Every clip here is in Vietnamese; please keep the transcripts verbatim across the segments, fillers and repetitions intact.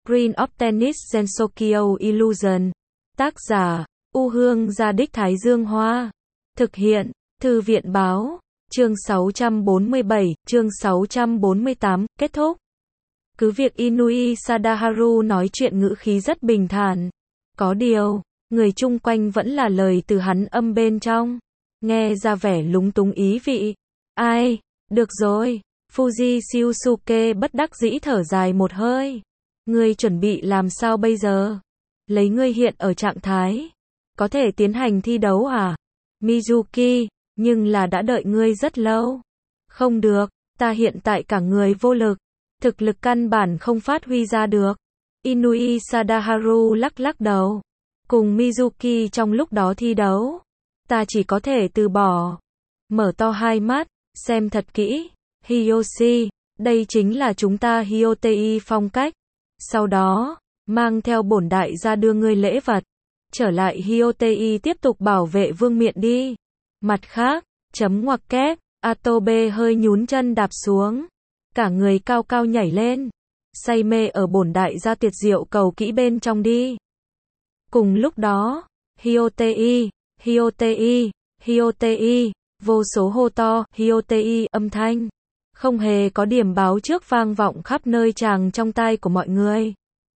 Queen of Tennis Gensokyo Illusion. Tác giả, U Hương Gia Đích Thái Dương Hoa. Thực hiện, Thư viện Báo. Chương sáu trăm bốn mươi bảy, chương sáu trăm bốn mươi tám, kết thúc. Cứ việc Inui Sadaharu nói chuyện ngữ khí rất bình thản. Có điều, người chung quanh vẫn là lời từ hắn âm bên trong. Nghe ra vẻ lúng túng ý vị. Ai, được rồi. Fuji Shiusuke bất đắc dĩ thở dài một hơi. Ngươi chuẩn bị làm sao bây giờ? Lấy ngươi hiện ở trạng thái, có thể tiến hành thi đấu à? Mizuki, nhưng là đã đợi ngươi rất lâu. Không được, ta hiện tại cả người vô lực. Thực lực căn bản không phát huy ra được. Inui Sadaharu lắc lắc đầu. Cùng Mizuki trong lúc đó thi đấu, ta chỉ có thể từ bỏ. Mở to hai mắt, xem thật kỹ. Hiyoshi, đây chính là chúng ta Hyotei phong cách. Sau đó, mang theo bổn đại gia đưa ngươi lễ vật. Trở lại Hyotei tiếp tục bảo vệ vương miện đi. Mặt khác, chấm ngoặc kép, Atobe hơi nhún chân đạp xuống. Cả người cao cao nhảy lên. Say mê ở bổn đại gia tuyệt diệu cầu kỹ bên trong đi. Cùng lúc đó, Hyotei, Hyotei, Hyotei, vô số hô to, Hyotei âm thanh. Không hề có điểm báo trước vang vọng khắp nơi tràng trong tai của mọi người.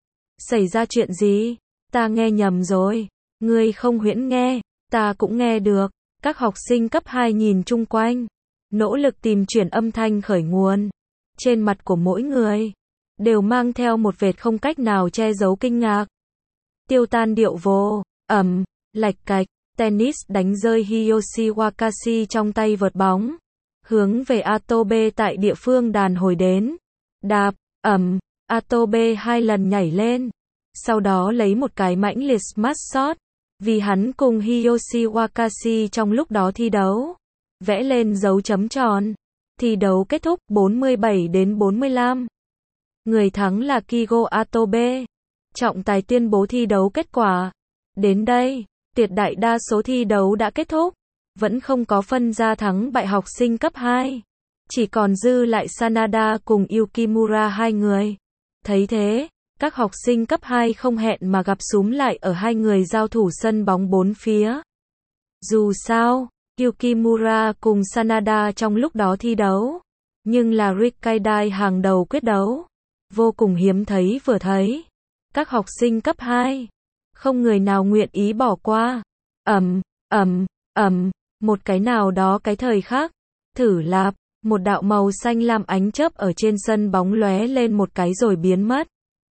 Xảy ra chuyện gì? Ta nghe nhầm rồi. Ngươi không huyễn nghe, ta cũng nghe được. Các học sinh cấp hai nhìn chung quanh, nỗ lực tìm chuyển âm thanh khởi nguồn. Trên mặt của mỗi người, đều mang theo một vệt không cách nào che giấu kinh ngạc. Tiêu tan điệu vô, ầm, lạch cạch, tennis đánh rơi Hiyoshi Wakashi trong tay vợt bóng. Hướng về Atobe tại địa phương đàn hồi đến. Đạp, ầm, Atobe hai lần nhảy lên. Sau đó lấy một cái mãnh liệt smash shot. Vì hắn cùng Hiyoshi Wakashi trong lúc đó thi đấu. Vẽ lên dấu chấm tròn. Thi đấu kết thúc bốn mươi bảy đến bốn mươi lăm. Người thắng là Kigo Atobe. Trọng tài tuyên bố thi đấu kết quả. Đến đây, tuyệt đại đa số thi đấu đã kết thúc. Vẫn không có phân ra thắng bại học sinh cấp hai. Chỉ còn dư lại Sanada cùng Yukimura hai người. Thấy thế, các học sinh cấp hai không hẹn mà gặp súm lại ở hai người giao thủ sân bóng bốn phía. Dù sao, Yukimura cùng Sanada trong lúc đó thi đấu. Nhưng là Rikkaidai hàng đầu quyết đấu. Vô cùng hiếm thấy vừa thấy. Các học sinh cấp hai. Không người nào nguyện ý bỏ qua. Ầm, ầm, ầm. Một cái nào đó cái thời khác, thử lạp, một đạo màu xanh lam ánh chớp ở trên sân bóng lóe lên một cái rồi biến mất.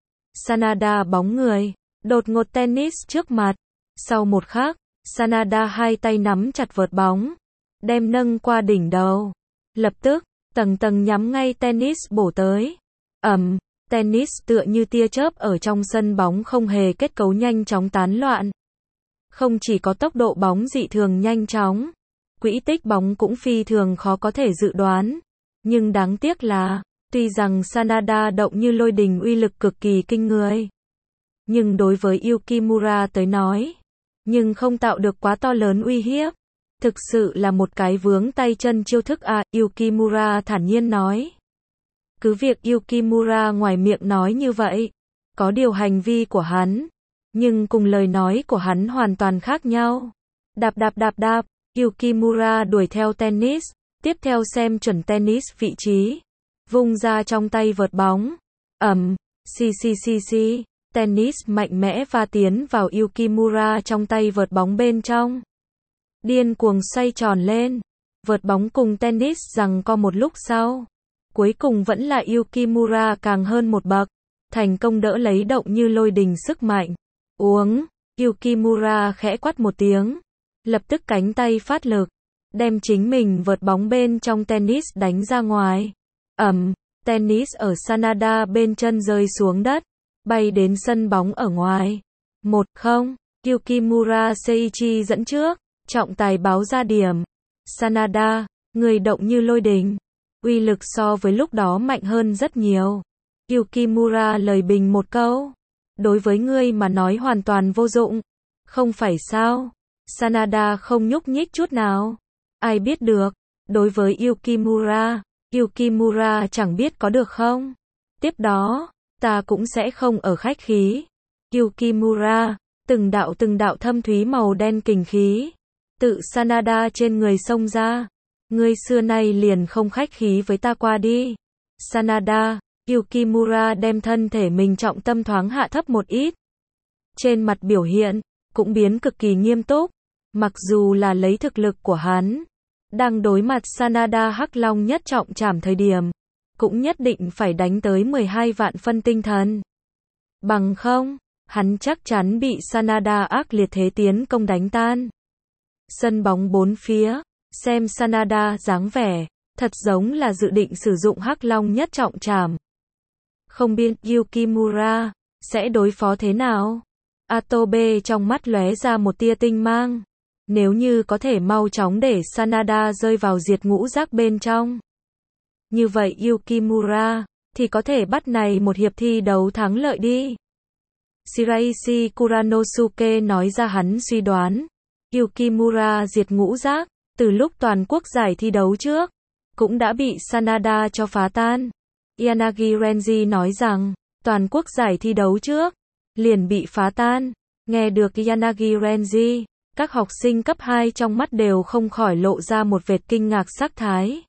Sanada bóng người, đột ngột tennis trước mặt. Sau một khắc, Sanada hai tay nắm chặt vợt bóng, đem nâng qua đỉnh đầu. Lập tức, tầng tầng nhắm ngay tennis bổ tới. Ầm, tennis tựa như tia chớp ở trong sân bóng không hề kết cấu nhanh chóng tán loạn. Không chỉ có tốc độ bóng dị thường nhanh chóng, quỹ tích bóng cũng phi thường khó có thể dự đoán. Nhưng đáng tiếc là, tuy rằng Sanada động như lôi đình uy lực cực kỳ kinh người. Nhưng đối với Yukimura tới nói, nhưng không tạo được quá to lớn uy hiếp. Thực sự là một cái vướng tay chân chiêu thức à, Yukimura thản nhiên nói. Cứ việc Yukimura ngoài miệng nói như vậy, có điều hành vi của hắn, nhưng cùng lời nói của hắn hoàn toàn khác nhau. Đạp đạp đạp đạp. Yukimura đuổi theo tennis, tiếp theo xem chuẩn tennis vị trí, vung ra trong tay vợt bóng. Ầm, xì xì xì xì, tennis mạnh mẽ va tiến vào Yukimura trong tay vợt bóng bên trong. Điên cuồng xoay tròn lên, vợt bóng cùng tennis giằng co một lúc sau. Cuối cùng vẫn là Yukimura càng hơn một bậc, thành công đỡ lấy động như lôi đình sức mạnh. Uống, Yukimura khẽ quát một tiếng. Lập tức cánh tay phát lực, đem chính mình vợt bóng bên trong tennis đánh ra ngoài. Ầm, tennis ở Sanada bên chân rơi xuống đất, bay đến sân bóng ở ngoài. Một không, Yukimura Seiichi dẫn trước, trọng tài báo ra điểm. Sanada, người động như lôi đình. Uy lực so với lúc đó mạnh hơn rất nhiều. Yukimura lời bình một câu. Đối với ngươi mà nói hoàn toàn vô dụng. Không phải sao? Sanada không nhúc nhích chút nào. Ai biết được, đối với Yukimura, Yukimura chẳng biết có được không. Tiếp đó, ta cũng sẽ không ở khách khí. Yukimura, từng đạo từng đạo thâm thúy màu đen kình khí, tự Sanada trên người xông ra. Ngươi xưa nay liền không khách khí với ta qua đi. Sanada, Yukimura đem thân thể mình trọng tâm thoáng hạ thấp một ít. Trên mặt biểu hiện, cũng biến cực kỳ nghiêm túc. Mặc dù là lấy thực lực của hắn, đang đối mặt Sanada Hắc Long nhất trọng trảm thời điểm, cũng nhất định phải đánh tới mười hai vạn phân tinh thần. Bằng không, hắn chắc chắn bị Sanada ác liệt thế tiến công đánh tan. Sân bóng bốn phía, xem Sanada dáng vẻ, thật giống là dự định sử dụng Hắc Long nhất trọng trảm. Không biết Yukimura sẽ đối phó thế nào? Atobe trong mắt lóe ra một tia tinh mang. Nếu như có thể mau chóng để Sanada rơi vào diệt ngũ giác bên trong, như vậy Yukimura thì có thể bắt này một hiệp thi đấu thắng lợi đi. Shiraishi Kuranosuke nói ra hắn suy đoán. Yukimura diệt ngũ giác, từ lúc toàn quốc giải thi đấu trước, cũng đã bị Sanada cho phá tan. Yanagi Renji nói rằng, toàn quốc giải thi đấu trước, liền bị phá tan. Nghe được Yanagi Renji, các học sinh cấp hai trong mắt đều không khỏi lộ ra một vệt kinh ngạc sắc thái.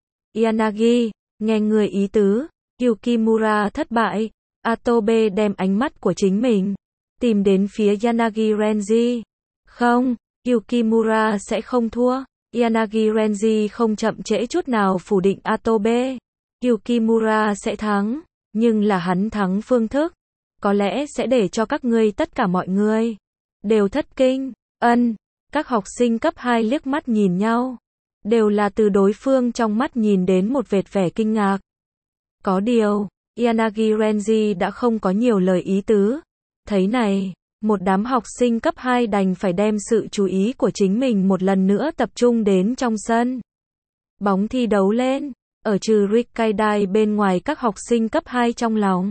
Yanagi, nghe người ý tứ, Yukimura thất bại. Atobe đem ánh mắt của chính mình tìm đến phía Yanagi Renji. Không, Yukimura sẽ không thua. Yanagi Renji không chậm trễ chút nào phủ định Atobe. Yukimura sẽ thắng, nhưng là hắn thắng phương thức, có lẽ sẽ để cho các ngươi tất cả mọi người đều thất kinh. Ân, các học sinh cấp hai liếc mắt nhìn nhau, đều là từ đối phương trong mắt nhìn đến một vệt vẻ kinh ngạc. Có điều, Yanagi Renji đã không có nhiều lời ý tứ. Thấy này, một đám học sinh cấp hai đành phải đem sự chú ý của chính mình một lần nữa tập trung đến trong sân. Bóng thi đấu lên, ở trừ Rikkaidai bên ngoài các học sinh cấp hai trong lòng.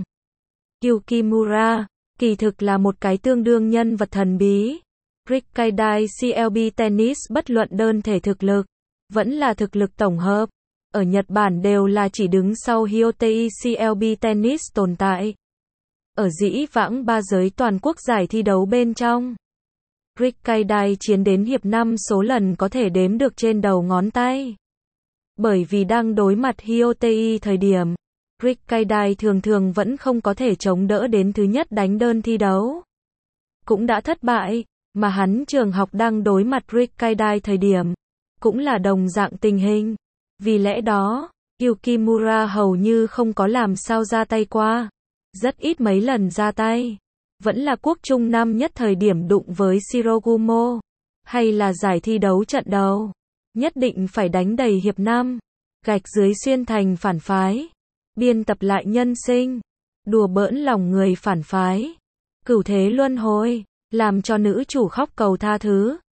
Yukimura, kỳ thực là một cái tương đương nhân vật thần bí. Rikkaidai xê lờ bê Tennis bất luận đơn thể thực lực, vẫn là thực lực tổng hợp, ở Nhật Bản đều là chỉ đứng sau Hyotei xê lờ bê Tennis tồn tại. Ở dĩ vãng ba giới toàn quốc giải thi đấu bên trong, Rikkaidai chiến đến hiệp năm số lần có thể đếm được trên đầu ngón tay. Bởi vì đang đối mặt Hyotei thời điểm, Rikkaidai thường thường vẫn không có thể chống đỡ đến thứ nhất đánh đơn thi đấu. Cũng đã thất bại, mà hắn trường học đang đối mặt Rikkaidai thời điểm, cũng là đồng dạng tình hình. Vì lẽ đó, Yukimura hầu như không có làm sao ra tay qua. Rất ít mấy lần ra tay. Vẫn là quốc trung năm nhất thời điểm đụng với Shirogumo. Hay là giải thi đấu trận đầu. Nhất định phải đánh đầy hiệp năm. Gạch dưới xuyên thành phản phái. Biên tập lại nhân sinh. Đùa bỡn lòng người phản phái. Cửu thế luân hồi. Làm cho nữ chủ khóc cầu tha thứ.